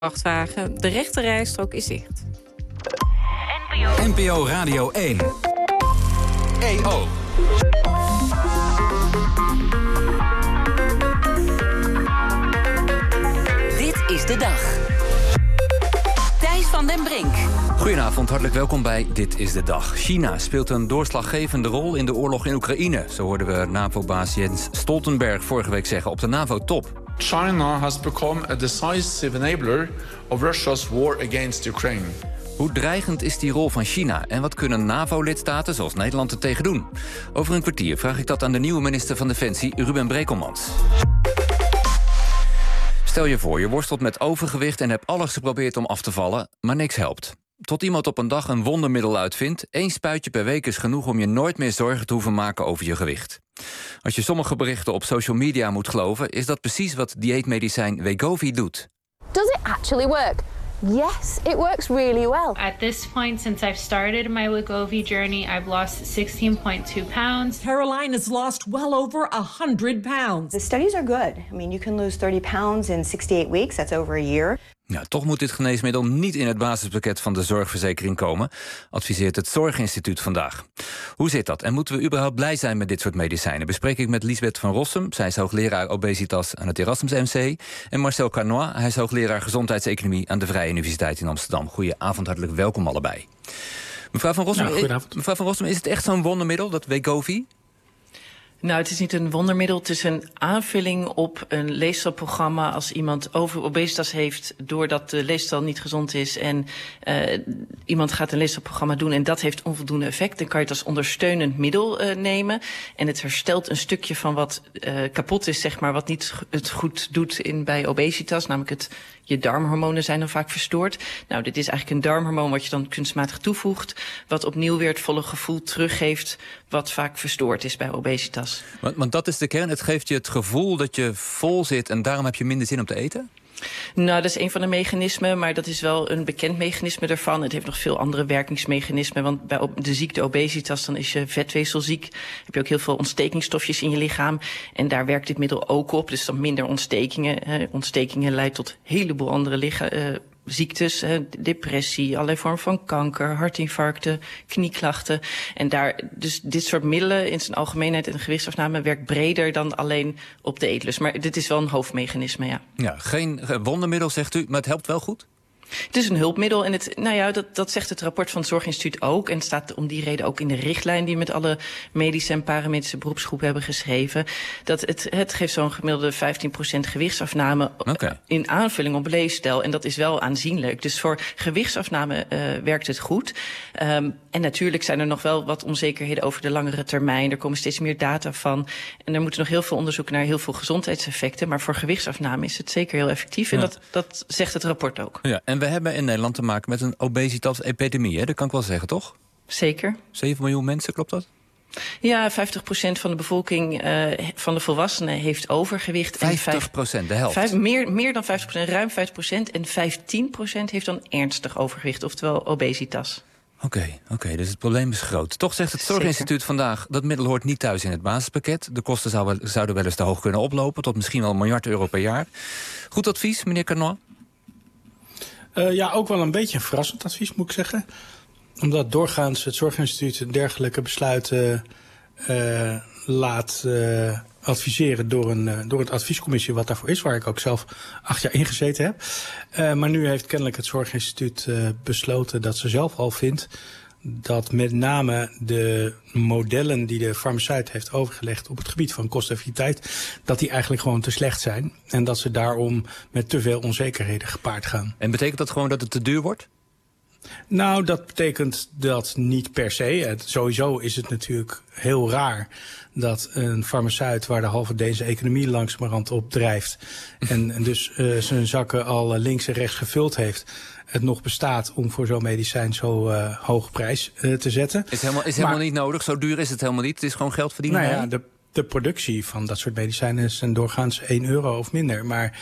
vrachtwagen. De rechte rijstrook is dicht. NPO Radio 1. EO. Dit is de dag. Thijs van den Brink. Goedenavond, hartelijk welkom bij Dit is de Dag. China speelt een doorslaggevende rol in de oorlog in Oekraïne. Zo hoorden we NAVO-baas Jens Stoltenberg vorige week zeggen op de NAVO-top. China has become a decisive enabler of Russia's war against Ukraine. Hoe dreigend is die rol van China? En wat kunnen NAVO-lidstaten zoals Nederland er tegen doen? Over een kwartier vraag ik dat aan de nieuwe minister van Defensie, Ruben Brekelmans. Stel je voor, je worstelt met overgewicht en hebt alles geprobeerd om af te vallen, maar niks helpt. Tot iemand op een dag een wondermiddel uitvindt. 1 spuitje per week is genoeg om je nooit meer zorgen te hoeven maken over je gewicht. Als je sommige berichten op social media moet geloven, is dat precies wat dieetmedicijn Wegovy doet. Does it actually work? Yes, it works really well. At this point, since I've started my Wegovy journey, I've lost 16.2 pounds. Caroline has lost well over 100 pounds. The studies are good. I mean, you can lose 30 pounds in 68 weeks. That's over a year. Ja, toch moet dit geneesmiddel niet in het basispakket van de zorgverzekering komen, adviseert het Zorginstituut vandaag. Hoe zit dat? En moeten we überhaupt blij zijn met dit soort medicijnen? Bespreek ik met Liesbeth van Rossum. Zij is hoogleraar obesitas aan het Erasmus MC. En Marcel Carnoy, hij is hoogleraar gezondheidseconomie aan de Vrije Universiteit in Amsterdam. Goedenavond, hartelijk welkom allebei. Mevrouw van Rossum, is het echt zo'n wondermiddel, dat Wegovy? Nou, het is niet een wondermiddel. Het is een aanvulling op een leefstijlprogramma. Als iemand obesitas heeft doordat de leefstijl niet gezond is en iemand gaat een leefstijlprogramma doen en dat heeft onvoldoende effect, dan kan je het als ondersteunend middel nemen. En het herstelt een stukje van wat kapot is, zeg maar, wat niet het goed doet bij obesitas, namelijk je darmhormonen zijn dan vaak verstoord. Nou, dit is eigenlijk een darmhormoon wat je dan kunstmatig toevoegt, wat opnieuw weer het volle gevoel teruggeeft wat vaak verstoord is bij obesitas. Want dat is de kern, het geeft je het gevoel dat je vol zit en daarom heb je minder zin om te eten? Nou, dat is een van de mechanismen, maar dat is wel een bekend mechanisme ervan. Het heeft nog veel andere werkingsmechanismen, want bij de ziekte obesitas, dan is je vetweefselziek. Heb je ook heel veel ontstekingsstofjes in je lichaam. En daar werkt dit middel ook op, dus dan minder ontstekingen. Ontstekingen leidt tot een heleboel andere ziektes, depressie, allerlei vormen van kanker, hartinfarcten, knieklachten. En dus dit soort middelen in zijn algemeenheid en gewichtsafname werkt breder dan alleen op de eetlust. Maar dit is wel een hoofdmechanisme, ja. Ja, geen wondermiddel, zegt u, maar het helpt wel goed? Het is een hulpmiddel en dat zegt het rapport van het Zorginstituut ook. En het staat om die reden ook in de richtlijn die met alle medische en paramedische beroepsgroepen hebben geschreven. Dat het geeft zo'n gemiddelde 15% gewichtsafname in aanvulling op leefstijl. En dat is wel aanzienlijk. Dus voor gewichtsafname werkt het goed. En natuurlijk zijn er nog wel wat onzekerheden over de langere termijn. Er komen steeds meer data van. En er moeten nog heel veel onderzoeken naar heel veel gezondheidseffecten. Maar voor gewichtsafname is het zeker heel effectief. En dat zegt het rapport ook. Ja, en we hebben in Nederland te maken met een obesitas-epidemie, hè? Dat kan ik wel zeggen, toch? Zeker. 7 miljoen mensen, klopt dat? Ja, 50% van de bevolking van de volwassenen heeft overgewicht. 50%, de helft? Meer dan 50%, ruim 50%. En 15% heeft dan ernstig overgewicht, oftewel obesitas. Oké, dus het probleem is groot. Toch zegt het Zorginstituut vandaag dat middel hoort niet thuis in het basispakket. De kosten zouden wel eens te hoog kunnen oplopen, tot misschien wel €1 miljard per jaar. Goed advies, meneer Carnoy? Ja, ook wel een beetje een verrassend advies, moet ik zeggen. Omdat doorgaans het Zorginstituut dergelijke besluiten laat adviseren door het adviescommissie wat daarvoor is, waar ik ook zelf 8 jaar in gezeten heb. Maar nu heeft kennelijk het Zorginstituut besloten dat ze zelf al vindt dat met name de modellen die de farmaceut heeft overgelegd op het gebied van kosteneffectiviteit, dat die eigenlijk gewoon te slecht zijn. En dat ze daarom met te veel onzekerheden gepaard gaan. En betekent dat gewoon dat het te duur wordt? Nou, dat betekent dat niet per se. Sowieso is het natuurlijk heel raar dat een farmaceut waar de halve Deense economie langzamerhand op drijft en dus zijn zakken al links en rechts gevuld heeft, het nog bestaat om voor zo'n medicijn zo hoge prijs te zetten. Is helemaal niet nodig, zo duur is het helemaal niet. Het is gewoon geld verdienen. Nou ja, de productie van dat soort medicijnen is doorgaans €1 of minder. Maar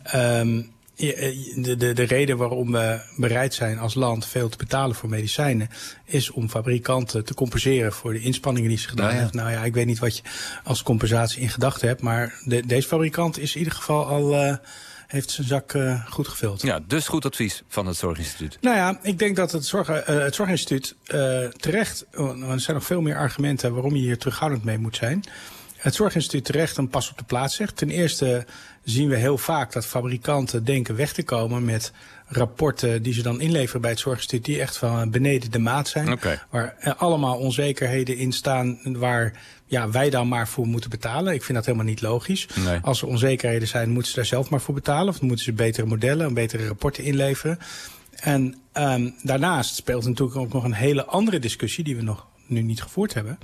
de reden waarom we bereid zijn als land veel te betalen voor medicijnen is om fabrikanten te compenseren voor de inspanningen die ze gedaan hebben. Nou ja, ik weet niet wat je als compensatie in gedachten hebt, maar deze fabrikant is in ieder geval al heeft zijn zak goed gevuld. Ja, dus goed advies van het Zorginstituut. Nou ja, ik denk dat het Zorginstituut terecht... er zijn nog veel meer argumenten waarom je hier terughoudend mee moet zijn. Het Zorginstituut terecht een pas op de plaats zegt. Ten eerste zien we heel vaak dat fabrikanten denken weg te komen met rapporten die ze dan inleveren bij het Zorginstituut, die echt van beneden de maat zijn. Okay. Waar allemaal onzekerheden in staan waar wij dan maar voor moeten betalen. Ik vind dat helemaal niet logisch. Nee. Als er onzekerheden zijn, moeten ze daar zelf maar voor betalen. Of moeten ze betere modellen en betere rapporten inleveren. En daarnaast speelt natuurlijk ook nog een hele andere discussie die we nog nu niet gevoerd hebben.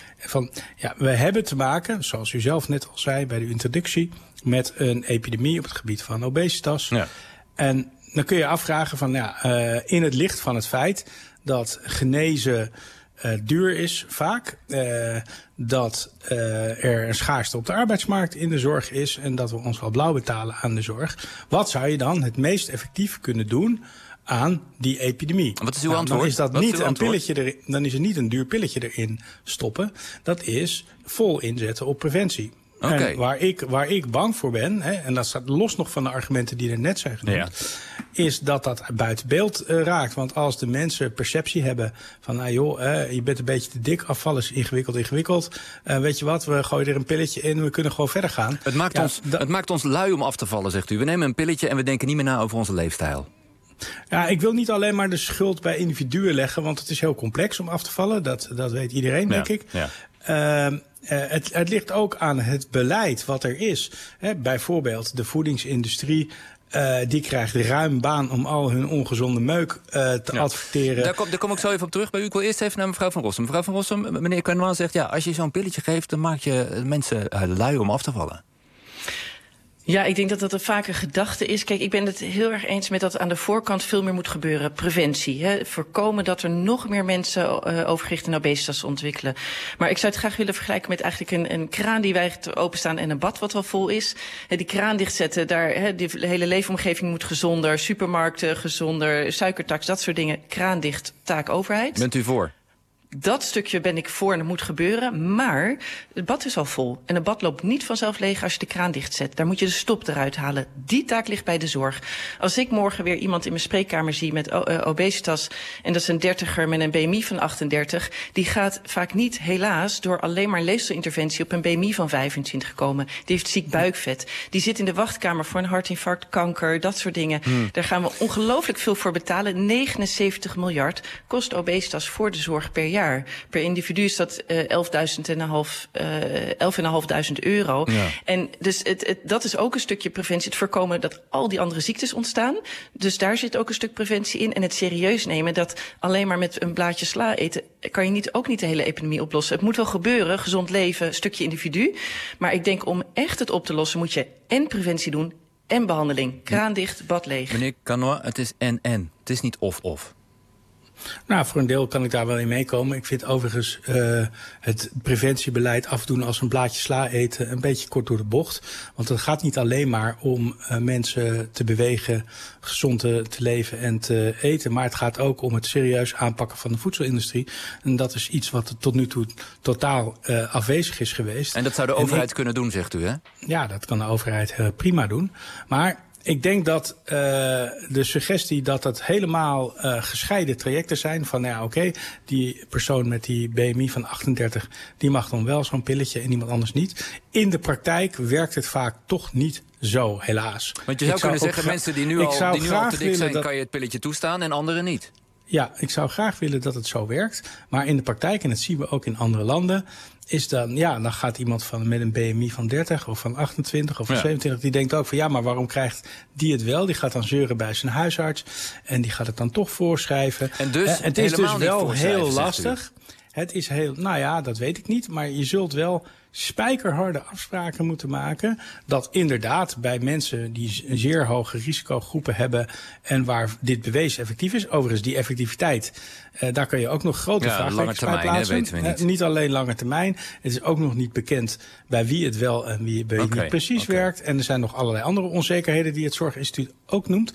We hebben te maken, zoals u zelf net al zei bij de introductie, met een epidemie op het gebied van obesitas. Ja. En dan kun je afvragen in het licht van het feit dat genezen duur is vaak, dat er een schaarste op de arbeidsmarkt in de zorg is en dat we ons wel blauw betalen aan de zorg. Wat zou je dan het meest effectief kunnen doen aan die epidemie? Wat is uw antwoord? Dan is dat niet een pilletje erin, dan is het niet een duur pilletje erin stoppen. Dat is vol inzetten op preventie. Okay. En waar ik bang voor ben, en dat staat los nog van de argumenten die er net zijn genoemd, is dat buiten beeld raakt. Want als de mensen perceptie hebben van, je bent een beetje te dik, afvallen is ingewikkeld. Weet je wat, we gooien er een pilletje in, we kunnen gewoon verder gaan. Het maakt ons lui om af te vallen, zegt u. We nemen een pilletje en we denken niet meer na over onze leefstijl. Ja, ik wil niet alleen maar de schuld bij individuen leggen, want het is heel complex om af te vallen. Dat weet iedereen, denk ik. Ja. Het ligt ook aan het beleid wat er is. Bijvoorbeeld de voedingsindustrie. Die krijgt ruim baan om al hun ongezonde meuk te adverteren. Daar kom ik zo even op terug bij u. Ik wil eerst even naar mevrouw Van Rossum. Mevrouw Van Rossum, meneer Canois zegt, als je zo'n pilletje geeft, dan maak je mensen lui om af te vallen. Ja, ik denk dat dat een vaker gedachte is. Kijk, ik ben het heel erg eens met dat aan de voorkant veel meer moet gebeuren. Preventie. Voorkomen dat er nog meer mensen overgewicht en obesitas ontwikkelen. Maar ik zou het graag willen vergelijken met eigenlijk een kraan die weigert openstaan en een bad wat wel vol is. Die kraan dichtzetten, die hele leefomgeving moet gezonder. Supermarkten gezonder, suikertax, dat soort dingen. Kraan dicht, taak overheid. Bent u voor? Dat stukje ben ik voor en dat moet gebeuren. Maar het bad is al vol. En het bad loopt niet vanzelf leeg als je de kraan dichtzet. Daar moet je de stop eruit halen. Die taak ligt bij de zorg. Als ik morgen weer iemand in mijn spreekkamer zie met obesitas, en dat is een 30er met een BMI van 38... die gaat vaak niet, helaas, door alleen maar leefstelinterventie op een BMI van 25 komen. Die heeft ziek buikvet. Die zit in de wachtkamer voor een hartinfarct, kanker, dat soort dingen. Daar gaan we ongelooflijk veel voor betalen. 79 miljard kost obesitas voor de zorg per jaar. Per individu is dat 11.500 euro. Ja. En dus dat is ook een stukje preventie. Het voorkomen dat al die andere ziektes ontstaan. Dus daar zit ook een stuk preventie in. En het serieus nemen dat alleen maar met een blaadje sla eten kan je ook niet de hele epidemie oplossen. Het moet wel gebeuren, gezond leven, stukje individu. Maar ik denk om echt het op te lossen moet je en preventie doen en behandeling. Kraan dicht, bad leeg. Meneer Canois, het is en. Het is niet of. Nou, voor een deel kan ik daar wel in meekomen. Ik vind overigens het preventiebeleid afdoen als een blaadje sla eten een beetje kort door de bocht. Want het gaat niet alleen maar om mensen te bewegen, gezond te leven en te eten. Maar het gaat ook om het serieus aanpakken van de voedselindustrie. En dat is iets wat tot nu toe totaal afwezig is geweest. En dat zou de overheid kunnen doen, zegt u, hè? Ja, dat kan de overheid prima doen. Maar ik denk dat de suggestie dat het helemaal gescheiden trajecten zijn van die persoon met die BMI van 38, die mag dan wel zo'n pilletje en iemand anders niet. In de praktijk werkt het vaak toch niet zo, helaas. Want je zou kunnen zeggen, mensen die nu al te dik zijn, kan je het pilletje toestaan en anderen niet. Ja, ik zou graag willen dat het zo werkt. Maar in de praktijk, en dat zien we ook in andere landen, is dan gaat iemand met een BMI van 30 of van 28 of van 27... die denkt ook van maar waarom krijgt die het wel? Die gaat dan zeuren bij zijn huisarts en die gaat het dan toch voorschrijven. En dus het is dus wel heel lastig. Het is heel, dat weet ik niet, maar je zult wel spijkerharde afspraken moeten maken dat inderdaad bij mensen die een zeer hoge risicogroepen hebben en waar dit bewezen effectief is, overigens die effectiviteit, daar kan je ook nog grote vraagtekens bij plaatsen. Weten we niet. Niet alleen lange termijn, het is ook nog niet bekend bij wie het wel en wie het niet precies werkt. En er zijn nog allerlei andere onzekerheden die het Zorginstituut ook noemt.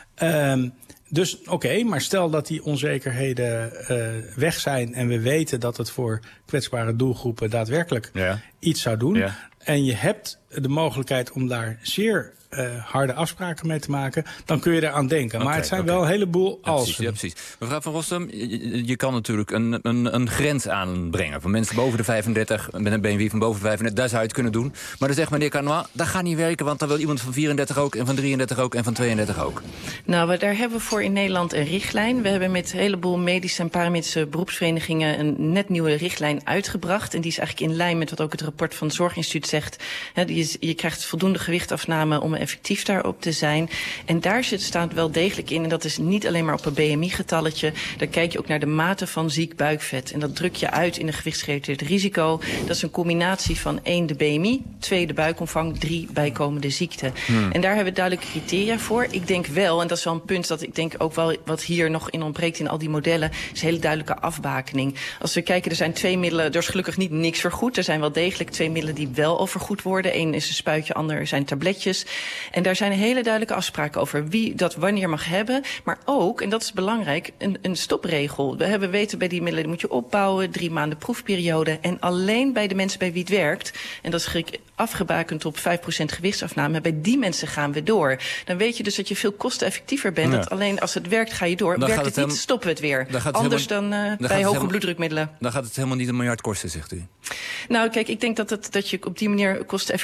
Dus maar stel dat die onzekerheden weg zijn en we weten dat het voor kwetsbare doelgroepen daadwerkelijk iets zou doen. Ja. en je hebt de mogelijkheid om daar zeer harde afspraken mee te maken, dan kun je eraan denken. Maar het zijn wel een heleboel alsen. Ja, precies. Mevrouw Van Rossum, je kan natuurlijk een grens aanbrengen. Voor mensen boven de 35, met een BMI van boven de 35, daar zou je het kunnen doen. Maar dan zegt meneer Canois, dat gaat niet werken, want dan wil iemand van 34 ook, en van 33 ook, en van 32 ook. Nou, daar hebben we voor in Nederland een richtlijn. We hebben met een heleboel medische en paramedische beroepsverenigingen een net nieuwe richtlijn uitgebracht. En die is eigenlijk in lijn met wat ook het rapport van het Zorginstituut zegt. Je krijgt voldoende gewichtafname om effectief daarop te zijn. En daar staat wel degelijk in, en dat is niet alleen maar op een BMI-getalletje. Daar kijk je ook naar de mate van ziek buikvet. En dat druk je uit in een gewichtsgerelateerd risico. Dat is een combinatie van 1, de BMI, 2, de buikomvang, 3, bijkomende ziekte. En daar hebben we duidelijke criteria voor. Ik denk wel, en dat is wel een punt dat ik denk ook wel wat hier nog in ontbreekt in al die modellen, is een hele duidelijke afbakening. Als we kijken, er zijn 2 middelen, er is gelukkig niet niks vergoed. Er zijn wel degelijk 2 middelen die wel al vergoed worden. Eén is een spuitje, ander zijn tabletjes. En daar zijn hele duidelijke afspraken over wie dat wanneer mag hebben. Maar ook, en dat is belangrijk, een stopregel. We weten bij die middelen, die moet je opbouwen, 3 maanden proefperiode. En alleen bij de mensen bij wie het werkt, en dat is afgebakend op 5% gewichtsafname, bij die mensen gaan we door. Dan weet je dus dat je veel kosteneffectiever bent. Ja. Dat alleen als het werkt, ga je door. Dan werkt het niet, stoppen we het weer. Anders dan bij hoge bloeddrukmiddelen. Dan gaat het helemaal niet 1 miljard kosten, zegt u. Nou, kijk, ik denk dat je op die manier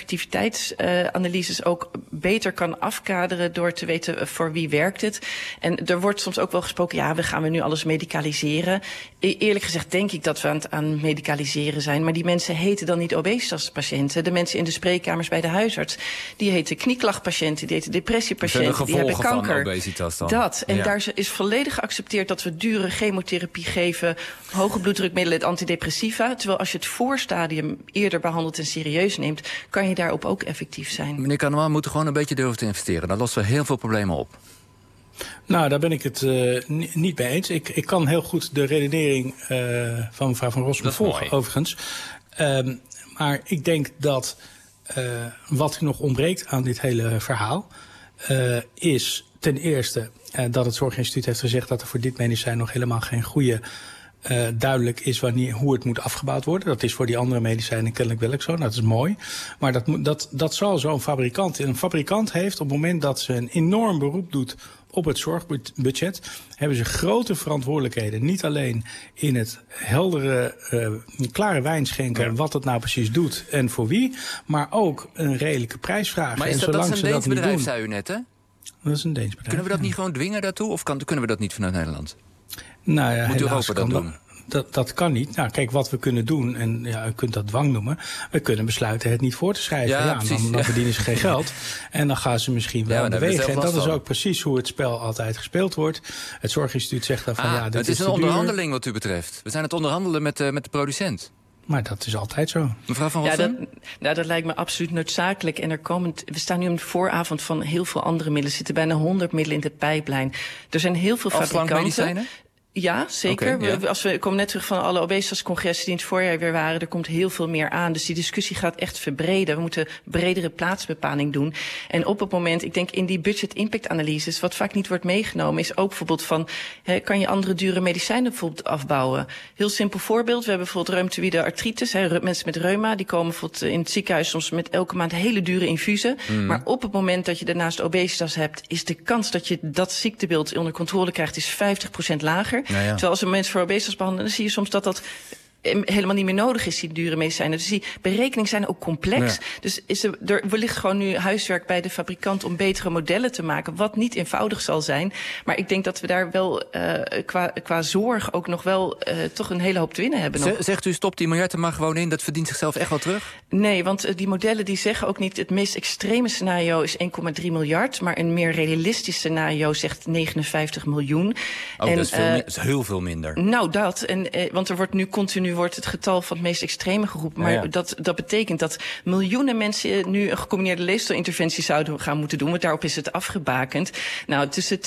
kosteneffectiviteitsanalyses ook beter kan afkaderen door te weten voor wie werkt het. En er wordt soms ook wel gesproken, ja, gaan we nu alles medicaliseren. Eerlijk gezegd denk ik dat we aan medicaliseren zijn. Maar die mensen heten dan niet obesitaspatiënten. De mensen in de spreekkamers bij de huisarts, die heten knieklachtpatiënten, die heten depressiepatiënten, die hebben kanker. Van obesitas dan. Dat. En daar is volledig geaccepteerd dat we dure chemotherapie geven, hoge bloeddrukmiddelen, antidepressiva. Terwijl als je het voorstadium eerder behandelt en serieus neemt, kan je daarop ook effectief zijn. Meneer Canois, we moeten gewoon een beetje durven te investeren. Dan lossen we heel veel problemen op. Nou, daar ben ik het niet mee eens. Ik kan heel goed de redenering van mevrouw Van Rossum volgen, overigens. Maar ik denk dat wat nog ontbreekt aan dit hele verhaal is ten eerste dat het Zorginstituut heeft gezegd dat er voor dit medicijn nog helemaal geen goede duidelijk is hoe het moet afgebouwd worden. Dat is voor die andere medicijnen kennelijk wel ook zo. Dat is mooi. Maar dat zal zo'n fabrikant. Een fabrikant heeft op het moment dat ze een enorm beroep doet op het zorgbudget, hebben ze grote verantwoordelijkheden. Niet alleen in het heldere, klare wijn schenken wat het nou precies doet en voor wie, maar ook een redelijke prijsvraag. Maar is dat een Deens bedrijf, zei u net, hè? Dat is een Deens bedrijf. Kunnen we dat niet gewoon dwingen daartoe? Of kunnen we dat niet vanuit Nederland? Nou ja, moet Europa dat doen? Dat kan niet. Nou, kijk, wat we kunnen doen, en ja, u kunt dat dwang noemen, we kunnen besluiten het niet voor te schrijven. Dan verdienen ze geen geld. En dan gaan ze misschien wel bewegen. En dat is ook precies hoe het spel altijd gespeeld wordt. Het Zorginstituut zegt dan van dit het is een onderhandeling wat u betreft. We zijn het onderhandelen met de producent. Maar dat is altijd zo. Mevrouw Van Rossum? Dat lijkt me absoluut noodzakelijk. En we staan nu op de vooravond van heel veel andere middelen. Er zitten bijna 100 middelen in de pijplijn. Er zijn heel veel fabrikanten. Ja, zeker. We komen net terug van alle obesitascongressen die in het voorjaar weer waren. Er komt heel veel meer aan. Dus die discussie gaat echt verbreden. We moeten bredere plaatsbepaling doen. En op het moment, ik denk in die budget-impact-analyses, wat vaak niet wordt meegenomen, is ook bijvoorbeeld van, kan je andere dure medicijnen bijvoorbeeld afbouwen? Heel simpel voorbeeld. We hebben bijvoorbeeld reumatoïde artritis. Mensen met reuma, die komen bijvoorbeeld in het ziekenhuis soms met elke maand hele dure infusen. Maar op het moment dat je daarnaast obesitas hebt, is de kans dat je dat ziektebeeld onder controle krijgt, is 50% lager. Terwijl als we mensen voor obesitas behandelen, dan zie je soms dat helemaal niet meer nodig is, die dure medicijnen. Dus die berekeningen zijn ook complex. Ja. Dus er wellicht gewoon nu huiswerk bij de fabrikant om betere modellen te maken, wat niet eenvoudig zal zijn. Maar ik denk dat we daar wel qua zorg ook nog wel toch een hele hoop te winnen hebben. Zegt u, stop die miljarden maar gewoon in, dat verdient zichzelf echt wel terug? Nee, want die modellen die zeggen ook niet, het meest extreme scenario is 1,3 miljard, maar een meer realistisch scenario zegt 59 miljoen. Oh, dat is heel veel minder. Nou, want er wordt nu continu het getal van het meest extreme geroepen. Maar dat betekent dat miljoenen mensen nu een gecombineerde leefstijlinterventie zouden gaan moeten doen. Want daarop is het afgebakend. Nou, tussen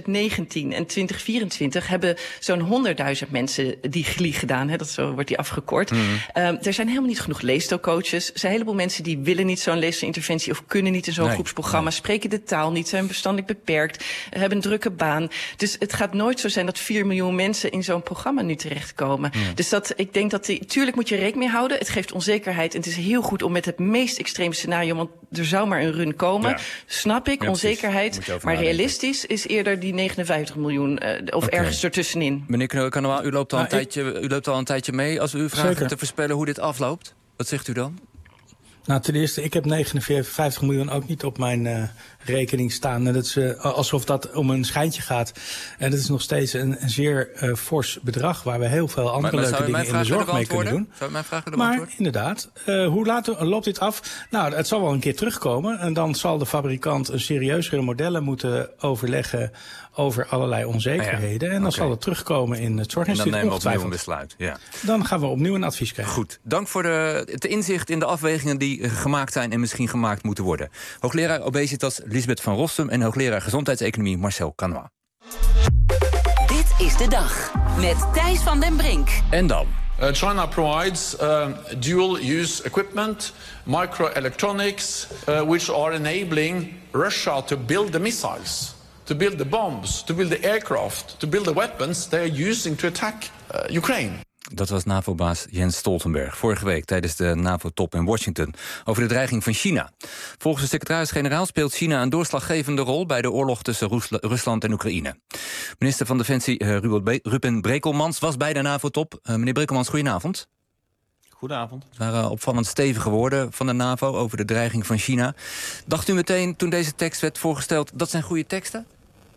2019 en 2024 hebben zo'n 100.000 mensen die GLI gedaan. Zo wordt die afgekort. Er zijn helemaal niet genoeg leefstijlcoaches. Er zijn een heleboel mensen die willen niet zo'n leefstijlinterventie of kunnen niet in zo'n groepsprogramma. Spreken de taal niet, zijn verstandelijk beperkt, hebben een drukke baan. Dus het gaat nooit zo zijn dat 4 miljoen mensen in zo'n programma nu terechtkomen. Dus ik denk dat tuurlijk moet je rekening mee houden. Het geeft onzekerheid en het is heel goed om met het meest extreme scenario, want er zou maar een run komen. Ja. Snap ik, onzekerheid. Maar realistisch is eerder die 59 miljoen of ergens ertussenin. Meneer Knul-Kanawal, u loopt al een tijdje mee. Als we u vragen te voorspellen hoe dit afloopt, wat zegt u dan? Nou, ten eerste, ik heb 59 miljoen ook niet op mijn rekening staan. En dat is alsof dat om een schijntje gaat. En dat is nog steeds een zeer fors bedrag, waar we heel veel andere leuke dingen in de zorg mee kunnen doen. Zou u mijn vragen maar beantwoorden? Inderdaad, hoe laat loopt dit af? Nou, het zal wel een keer terugkomen. En dan zal de fabrikant een serieuzere modellen moeten overleggen over allerlei onzekerheden. En dan zal het terugkomen in het Zorginstituut. En dan nemen we opnieuw een besluit. Ja. Dan gaan we opnieuw een advies krijgen. Goed, dank voor het inzicht in de afwegingen die gemaakt zijn en misschien gemaakt moeten worden. Hoogleraar obesitas Liesbeth van Rossum en hoogleraar gezondheidseconomie Marcel Canois. Dit is de dag met Thijs van den Brink. En dan? China provides dual-use equipment, microelectronics, which are enabling Russia to build the missiles, to build the bombs, to build the aircraft, to build the weapons they are using to attack Ukraine. Dat was NAVO-baas Jens Stoltenberg vorige week tijdens de NAVO-top in Washington over de dreiging van China. Volgens de secretaris-generaal speelt China een doorslaggevende rol bij de oorlog tussen Rusland en Oekraïne. Minister van Defensie Ruben Brekelmans was bij de NAVO-top. Meneer Brekelmans, goedenavond. Goedenavond. Het waren opvallend stevige woorden van de NAVO over de dreiging van China. Dacht u meteen toen deze tekst werd voorgesteld, dat zijn goede teksten?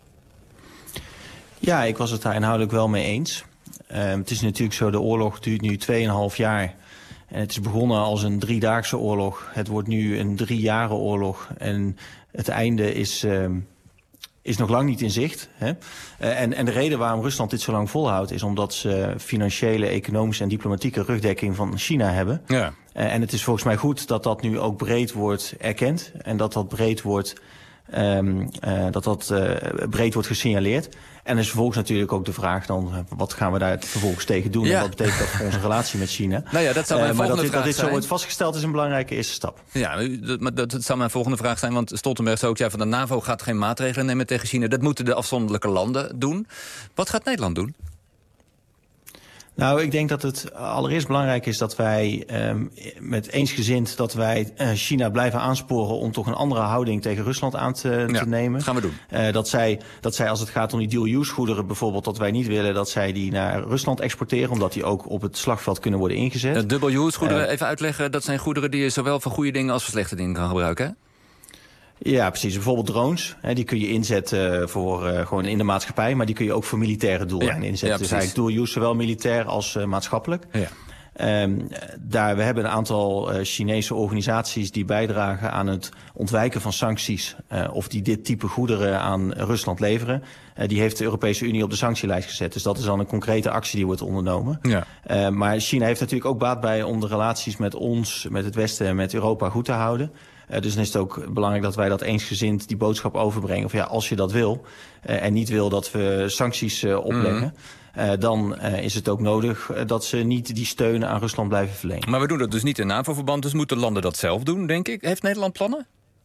Ja, ik was het daar inhoudelijk wel mee eens. Het is natuurlijk zo, de oorlog duurt nu 2,5 jaar. En het is begonnen als een 3-daagse oorlog. Het wordt nu een 3-jaren oorlog. En het einde is nog lang niet in zicht. Hè? En de reden waarom Rusland dit zo lang volhoudt is omdat ze financiële, economische en diplomatieke rugdekking van China hebben. Ja. En het is volgens mij goed dat dat nu ook breed wordt erkend. En dat breed wordt breed wordt gesignaleerd. En is vervolgens natuurlijk ook de vraag dan, wat gaan we daar vervolgens tegen doen? Ja. En wat betekent dat voor onze relatie met China? Nou ja, dat zou mijn volgende vraag zijn. Dat dit zo wordt vastgesteld is een belangrijke eerste stap. Ja, dat zou mijn volgende vraag zijn. Want Stoltenberg zei ook, van de NAVO gaat geen maatregelen nemen tegen China. Dat moeten de afzonderlijke landen doen. Wat gaat Nederland doen? Nou, ik denk dat het allereerst belangrijk is dat wij met eensgezind dat wij China blijven aansporen om toch een andere houding tegen Rusland aan te nemen. Dat gaan we doen. Dat zij als het gaat om die dual-use goederen bijvoorbeeld, dat wij niet willen dat zij die naar Rusland exporteren, omdat die ook op het slagveld kunnen worden ingezet. Dual-use goederen, even uitleggen, dat zijn goederen die je zowel voor goede dingen als voor slechte dingen kan gebruiken, hè? Ja, precies. Bijvoorbeeld drones. Die kun je inzetten voor gewoon in de maatschappij, maar die kun je ook voor militaire doeleinden inzetten. Ja, dus eigenlijk dual use, zowel militair als maatschappelijk. Ja. We hebben een aantal Chinese organisaties die bijdragen aan het ontwijken van sancties, of die dit type goederen aan Rusland leveren. Die heeft de Europese Unie op de sanctielijst gezet. Dus dat is dan een concrete actie die wordt ondernomen. Ja. Maar China heeft natuurlijk ook baat bij om de relaties met ons, met het Westen en met Europa goed te houden. Dus dan is het ook belangrijk dat wij dat eensgezind die boodschap overbrengen. Of ja, als je dat wil en niet wil dat we sancties opleggen, dan is het ook nodig dat ze niet die steun aan Rusland blijven verlenen. Maar we doen dat dus niet in NAVO-verband, dus moeten landen dat zelf doen, denk ik. Heeft Nederland plannen?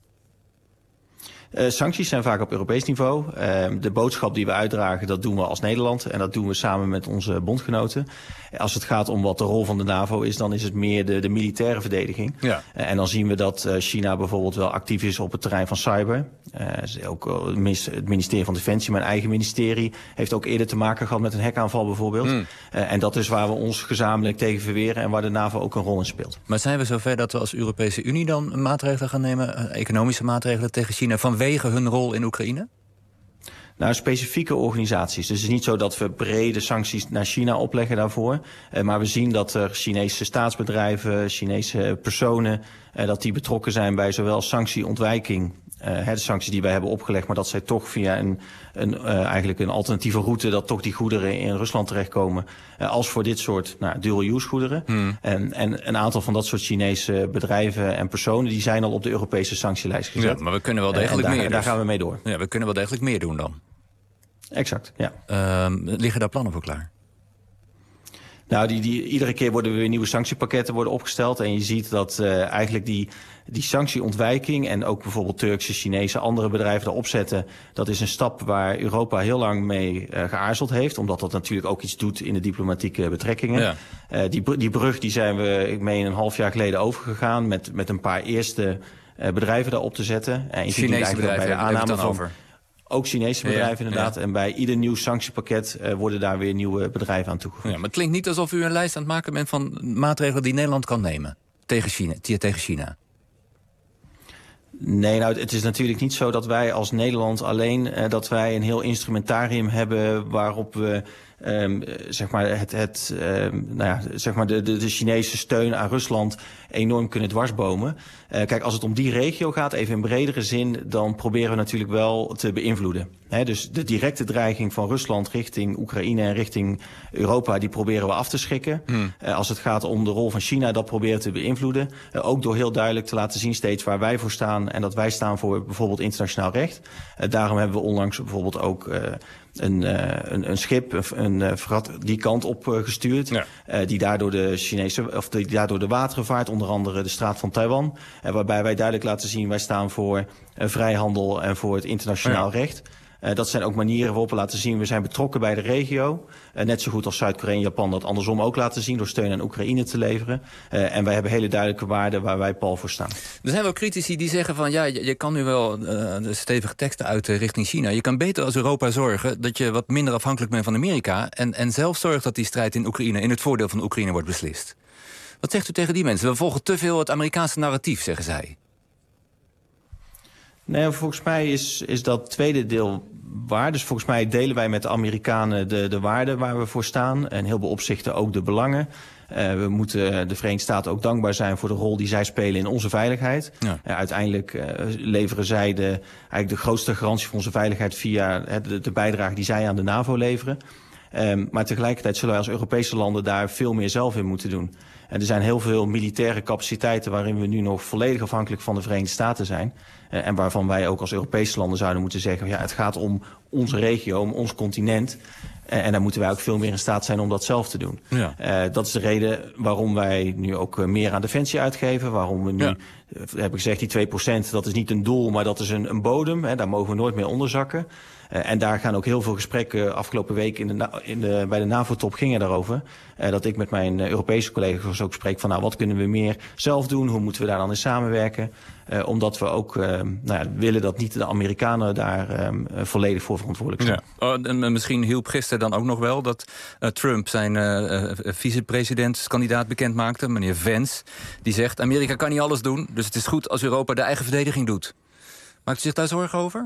Sancties zijn vaak op Europees niveau. De boodschap die we uitdragen, dat doen we als Nederland. En dat doen we samen met onze bondgenoten. Als het gaat om wat de rol van de NAVO is, dan is het meer de militaire verdediging. Ja. En dan zien we dat China bijvoorbeeld wel actief is op het terrein van cyber. Ook het ministerie van Defensie, mijn eigen ministerie, heeft ook eerder te maken gehad met een hackaanval bijvoorbeeld. En dat is waar we ons gezamenlijk tegen verweren en waar de NAVO ook een rol in speelt. Maar zijn we zover dat we als Europese Unie dan maatregelen gaan nemen, economische maatregelen tegen China, vanwege hun rol in Oekraïne? Nou, specifieke organisaties. Dus het is niet zo dat we brede sancties naar China opleggen daarvoor. Maar we zien dat er Chinese staatsbedrijven, Chinese personen, dat die betrokken zijn bij zowel sanctieontwijking, de sancties die wij hebben opgelegd, maar dat zij toch via eigenlijk een alternatieve route, dat toch die goederen in Rusland terechtkomen, als voor dit soort dual-use goederen. En een aantal van dat soort Chinese bedrijven en personen, die zijn al op de Europese sanctielijst gezet. Ja, maar we kunnen wel degelijk meer. Daar gaan we mee door. Ja, we kunnen wel degelijk meer doen dan. Exact, ja. Liggen daar plannen voor klaar? Nou, iedere keer worden weer nieuwe sanctiepakketten opgesteld. En je ziet dat eigenlijk die sanctieontwijking en ook bijvoorbeeld Turkse, Chinese, andere bedrijven erop zetten. Dat is een stap waar Europa heel lang mee geaarzeld heeft. Omdat dat natuurlijk ook iets doet in de diplomatieke betrekkingen. Ja. Die brug die zijn we, ik meen, een half jaar geleden overgegaan met een paar eerste bedrijven daarop te zetten. Chinese bedrijven, bij de aanname van over. Ook Chinese bedrijven inderdaad. Ja. En bij ieder nieuw sanctiepakket worden daar weer nieuwe bedrijven aan toegevoegd. Ja, maar het klinkt niet alsof u een lijst aan het maken bent van maatregelen die Nederland kan nemen tegen China. Nee, nou, het is natuurlijk niet zo dat wij als Nederland alleen dat wij een heel instrumentarium hebben waarop we zeg maar de Chinese steun aan Rusland enorm kunnen dwarsbomen. Kijk, als het om die regio gaat, even in bredere zin, dan proberen we natuurlijk wel te beïnvloeden. Dus de directe dreiging van Rusland richting Oekraïne en richting Europa, die proberen we af te schrikken. Als het gaat om de rol van China, dat proberen we te beïnvloeden. Ook door heel duidelijk te laten zien steeds waar wij voor staan en dat wij staan voor bijvoorbeeld internationaal recht. Daarom hebben we onlangs bijvoorbeeld ook een schip, een fregat die kant op gestuurd. Ja. Die daardoor de wateren vaart, onder andere de straat van Taiwan. Waarbij wij duidelijk laten zien, wij staan voor vrijhandel en voor het internationaal recht. Dat zijn ook manieren waarop we laten zien, we zijn betrokken bij de regio. Net zo goed als Zuid-Korea en Japan dat andersom ook laten zien door steun aan Oekraïne te leveren. En wij hebben hele duidelijke waarden waar wij pal voor staan. Er zijn wel critici die zeggen van ja, je kan nu wel stevige teksten uit richting China. Je kan beter als Europa zorgen dat je wat minder afhankelijk bent van Amerika. En zelf zorgt dat die strijd in Oekraïne in het voordeel van Oekraïne wordt beslist. Wat zegt u tegen die mensen? We volgen te veel het Amerikaanse narratief, zeggen zij. Nee, volgens mij is dat tweede deel waar. Dus volgens mij delen wij met de Amerikanen de waarden waar we voor staan. En in heel veel opzichten ook de belangen. We moeten de Verenigde Staten ook dankbaar zijn voor de rol die zij spelen in onze veiligheid. Ja. Uiteindelijk leveren zij eigenlijk de grootste garantie voor onze veiligheid via de bijdrage die zij aan de NAVO leveren. Maar tegelijkertijd zullen wij als Europese landen daar veel meer zelf in moeten doen. Er zijn heel veel militaire capaciteiten waarin we nu nog volledig afhankelijk van de Verenigde Staten zijn. En waarvan wij ook als Europese landen zouden moeten zeggen, ja, het gaat om onze regio, om ons continent. En daar moeten wij ook veel meer in staat zijn om dat zelf te doen. Ja. Dat is de reden waarom wij nu ook meer aan defensie uitgeven. Waarom we nu, heb ik gezegd, die 2%, dat is niet een doel, maar dat is een bodem. Daar mogen we nooit meer onderzakken. En daar gaan ook heel veel gesprekken afgelopen week bij de NAVO-top gingen daarover. Dat ik met mijn Europese collega's ook spreek van wat kunnen we meer zelf doen? Hoe moeten we daar dan in samenwerken? Omdat we ook willen dat niet de Amerikanen daar volledig voor verantwoordelijk zijn. Ja. En misschien hielp gisteren dan ook nog wel dat Trump zijn vicepresidentskandidaat bekend maakte, meneer Vance. Die zegt, Amerika kan niet alles doen, dus het is goed als Europa de eigen verdediging doet. Maakt u zich daar zorgen over?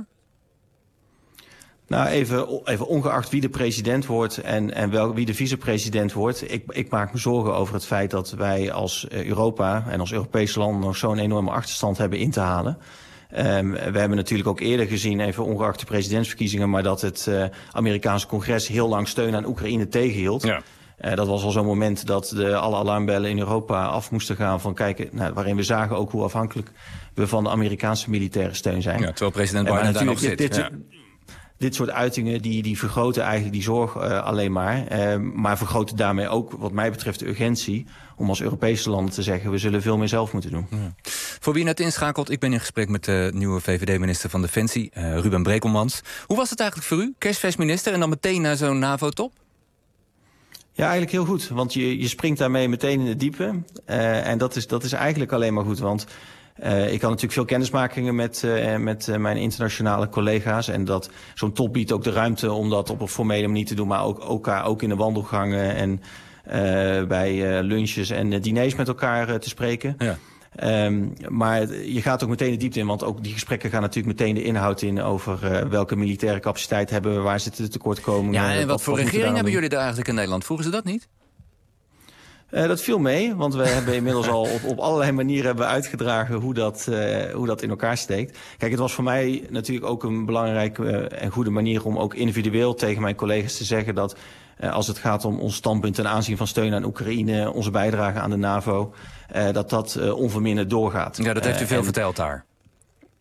Nou, even ongeacht wie de president wordt en wie de vicepresident wordt. Ik maak me zorgen over het feit dat wij als Europa en als Europese landen nog zo'n enorme achterstand hebben in te halen. We hebben natuurlijk ook eerder gezien, even ongeacht de presidentsverkiezingen, maar dat het Amerikaanse congres heel lang steun aan Oekraïne tegenhield. Ja. Dat was al zo'n moment dat alle alarmbellen in Europa af moesten gaan van kijken, waarin we zagen ook hoe afhankelijk we van de Amerikaanse militaire steun zijn. Ja, terwijl president Biden daar nog zit. Dit soort uitingen die vergroten eigenlijk die zorg alleen maar. Maar vergroten daarmee ook wat mij betreft de urgentie om als Europese landen te zeggen, we zullen veel meer zelf moeten doen. Ja. Voor wie net inschakelt, ik ben in gesprek met de nieuwe VVD-minister van Defensie, Ruben Brekelmans. Hoe was het eigenlijk voor u, kerstvers minister, en dan meteen naar zo'n NAVO-top? Ja, eigenlijk heel goed, want je springt daarmee meteen in de diepe. En dat is eigenlijk alleen maar goed, want ik had natuurlijk veel kennismakingen met mijn internationale collega's. En dat zo'n top biedt ook de ruimte om dat op een formele manier te doen, maar ook in de wandelgangen en bij lunches en diners met elkaar te spreken. Ja. Maar je gaat ook meteen de diepte in, want ook die gesprekken gaan natuurlijk meteen de inhoud in over welke militaire capaciteit hebben we, waar zitten de tekortkomingen. Ja, en wat voor regering hebben jullie daar eigenlijk in Nederland? Vroegen ze dat niet? Dat viel mee, want we hebben inmiddels al op allerlei manieren hebben uitgedragen hoe dat in elkaar steekt. Kijk, het was voor mij natuurlijk ook een belangrijke en goede manier om ook individueel tegen mijn collega's te zeggen dat als het gaat om ons standpunt ten aanzien van steun aan Oekraïne, onze bijdrage aan de NAVO, dat onverminderd doorgaat. Ja, dat heeft u veel verteld daar.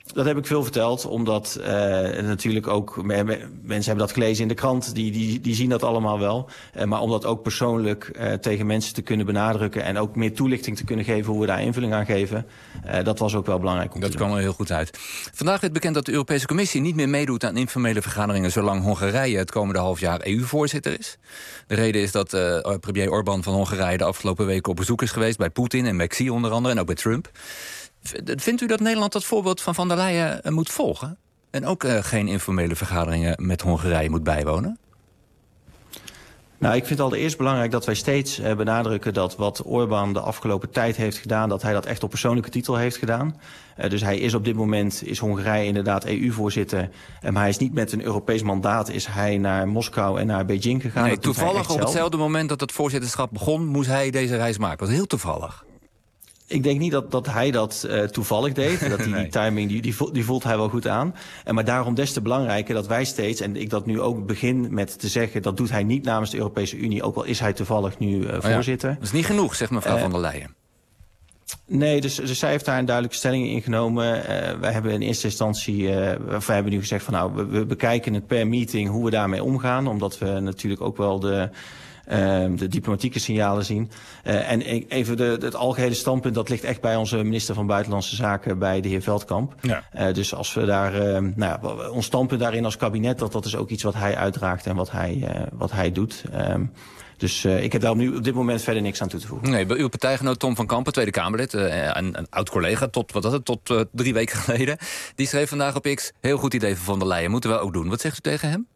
Dat heb ik veel verteld, omdat natuurlijk ook mensen hebben dat gelezen in de krant, die zien dat allemaal wel. Maar om dat ook persoonlijk tegen mensen te kunnen benadrukken en ook meer toelichting te kunnen geven hoe we daar invulling aan geven, dat was ook wel belangrijk om te doen. Dat kwam er heel goed uit. Vandaag werd bekend dat de Europese Commissie niet meer meedoet aan informele vergaderingen zolang Hongarije het komende half jaar EU-voorzitter is. De reden is dat premier Orbán van Hongarije de afgelopen weken op bezoek is geweest bij Poetin en bij Xi onder andere en ook bij Trump. Vindt u dat Nederland dat voorbeeld van Van der Leyen moet volgen? En ook geen informele vergaderingen met Hongarije moet bijwonen? Nou, ik vind het allereerst belangrijk dat wij steeds benadrukken dat wat Orbán de afgelopen tijd heeft gedaan, dat hij dat echt op persoonlijke titel heeft gedaan. Dus hij is op dit moment, is Hongarije inderdaad EU-voorzitter. Maar hij is niet met een Europees mandaat, is hij naar Moskou en naar Beijing gegaan. Nee, toevallig op hetzelfde moment dat het voorzitterschap begon, moest hij deze reis maken. Dat was heel toevallig. Ik denk niet dat hij dat toevallig deed. Dat die timing, die voelt hij wel goed aan. Maar daarom des te belangrijker dat wij steeds, en ik dat nu ook begin met te zeggen, dat doet hij niet namens de Europese Unie, ook al is hij toevallig nu voorzitter. Dat is niet genoeg, zegt mevrouw Van der Leyen. Nee, dus zij heeft daar een duidelijke stelling in genomen. Wij hebben in eerste instantie, wij hebben nu gezegd van nou, we bekijken het per meeting hoe we daarmee omgaan. Omdat we natuurlijk ook wel de diplomatieke signalen zien. En even het algehele standpunt, dat ligt echt bij onze minister van Buitenlandse Zaken, bij de heer Veldkamp. Ja. Dus als we daar, ons standpunt daarin als kabinet, dat is ook iets wat hij uitdraagt en wat hij doet. Dus ik heb daar nu op dit moment verder niks aan toe te voegen. Nee, bij uw partijgenoot Tom van Kampen, Tweede Kamerlid, een oud-collega tot 3 weken geleden, die schreef vandaag op X, heel goed idee van der Leyen, moeten we ook doen. Wat zegt u tegen hem?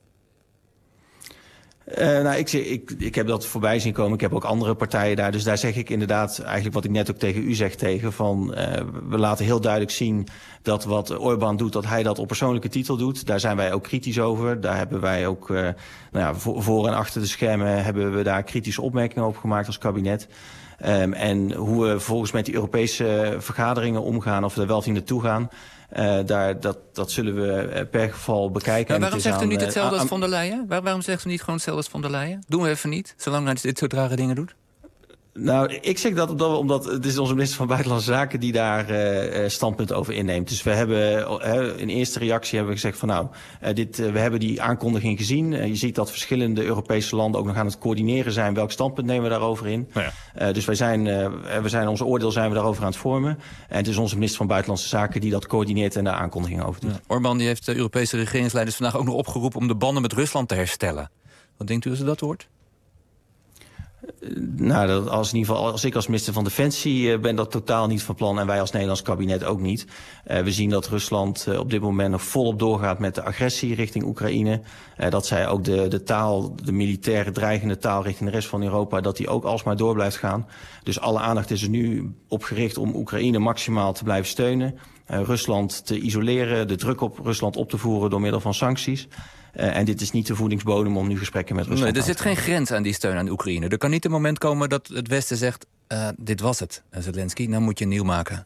Ik heb dat voorbij zien komen. Ik heb ook andere partijen daar. Dus daar zeg ik inderdaad eigenlijk wat ik net ook tegen u zeg tegen. Van, we laten heel duidelijk zien dat wat Orbán doet, dat hij dat op persoonlijke titel doet. Daar zijn wij ook kritisch over. Daar hebben wij ook voor en achter de schermen hebben we daar kritische opmerkingen over gemaakt als kabinet. En hoe we vervolgens met die Europese vergaderingen omgaan, of we er wel of niet naartoe gaan, dat zullen we per geval bekijken. Ja, waarom zegt u niet hetzelfde als Van der Leyen? Waarom zegt u niet gewoon hetzelfde als Van der Leyen? Doen we even niet, zolang hij dit soort rare dingen doet? Nou, ik zeg dat omdat het is onze minister van Buitenlandse Zaken die daar standpunt over inneemt. Dus we hebben in eerste reactie hebben we gezegd van nou, we hebben die aankondiging gezien. Je ziet dat verschillende Europese landen ook nog aan het coördineren zijn. Welk standpunt nemen we daarover in? Ja. Dus we zijn onze oordeel zijn we daarover aan het vormen. En het is onze minister van Buitenlandse Zaken die dat coördineert en daar aankondigingen over doet. Ja. Orbán die heeft de Europese regeringsleiders vandaag ook nog opgeroepen om de banden met Rusland te herstellen. Wat denkt u als u dat hoort? Nou, als ik als minister van Defensie ben dat totaal niet van plan en wij als Nederlands kabinet ook niet. We zien dat Rusland op dit moment nog volop doorgaat met de agressie richting Oekraïne. Dat zij ook de militaire dreigende taal richting de rest van Europa, dat die ook alsmaar door blijft gaan. Dus alle aandacht is er nu op gericht om Oekraïne maximaal te blijven steunen. Rusland te isoleren, de druk op Rusland op te voeren door middel van sancties. En dit is niet de voedingsbodem om nu gesprekken met Rusland er zit geen grens aan die steun aan Oekraïne. Er kan niet een moment komen dat het Westen zegt, dit was het, Zelensky, nou moet je nieuw maken.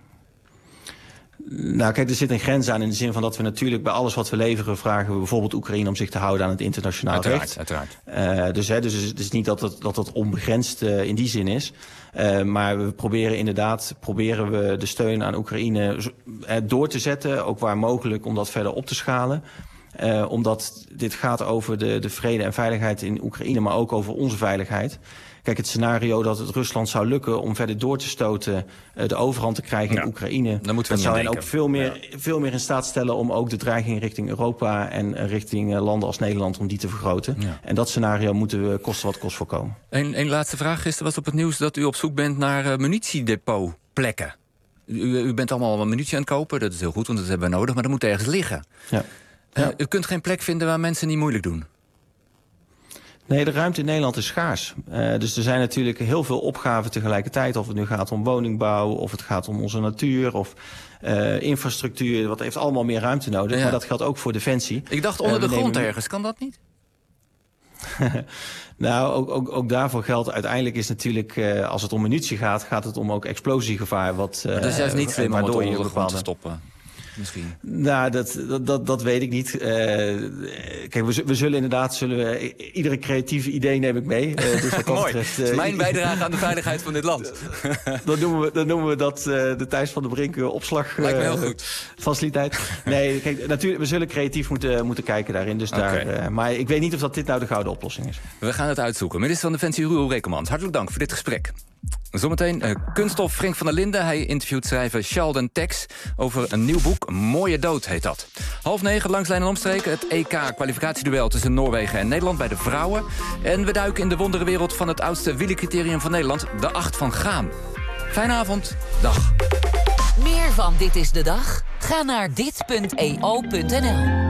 Nou kijk, er zit een grens aan in de zin van dat we natuurlijk bij alles wat we leveren vragen we bijvoorbeeld Oekraïne om zich te houden aan het internationaal recht. Uiteraard. Dus het is niet dat onbegrensd in die zin is. Maar we proberen de steun aan Oekraïne door te zetten, ook waar mogelijk om dat verder op te schalen. Omdat dit gaat over de vrede en veiligheid in Oekraïne, maar ook over onze veiligheid. Kijk, het scenario dat het Rusland zou lukken om verder door te stoten, de overhand te krijgen in Oekraïne, dat zou hen ook veel meer in staat stellen om ook de dreiging richting Europa en richting landen als Nederland om die te vergroten. Ja. En dat scenario moeten we koste wat kost voorkomen. Een laatste vraag. Gisteren was op het nieuws dat u op zoek bent naar munitiedepotplekken. U bent allemaal munitie aan het kopen, dat is heel goed, want dat hebben we nodig, maar dat moet ergens liggen. Ja. U kunt geen plek vinden waar mensen niet moeilijk doen. Nee, de ruimte in Nederland is schaars. Dus er zijn natuurlijk heel veel opgaven tegelijkertijd. Of het nu gaat om woningbouw, of het gaat om onze natuur, of infrastructuur. Wat heeft allemaal meer ruimte nodig. Ja. Maar dat geldt ook voor Defensie. Ik dacht onder de grond ergens. Kan dat niet? Nou, ook daarvoor geldt uiteindelijk is natuurlijk, als het om munitie gaat het om ook explosiegevaar. Maar dat is juist niet slim om het onder de grond te stoppen. misschien? Nou, dat weet ik niet. Kijk, we zullen inderdaad... iedere creatieve idee neem ik mee. Dus wat mooi. betreft, dat is mijn bijdrage aan de veiligheid van dit land. Dan noemen we dat de Thijs van der Brink opslag... Lijkt me heel goed. Faciliteit. Nee, kijk, natuurlijk, we zullen creatief moeten kijken daarin. Dus maar ik weet niet of dat dit nou de gouden oplossing is. We gaan het uitzoeken. Minister van Defensie Roel Rekelmans, hartelijk dank voor dit gesprek. Zometeen kunststof Frank van der Linden. Hij interviewt schrijver Sheldon Tex over een nieuw boek. Mooie dood heet dat. 8:30 langs lijn en omstreken. Het EK-kwalificatieduel tussen Noorwegen en Nederland bij de vrouwen. En we duiken in de wonderenwereld van het oudste wielercriterium van Nederland. De 8 van Gaam. Fijne avond. Dag. Meer van Dit is de Dag? Ga naar dit.eo.nl.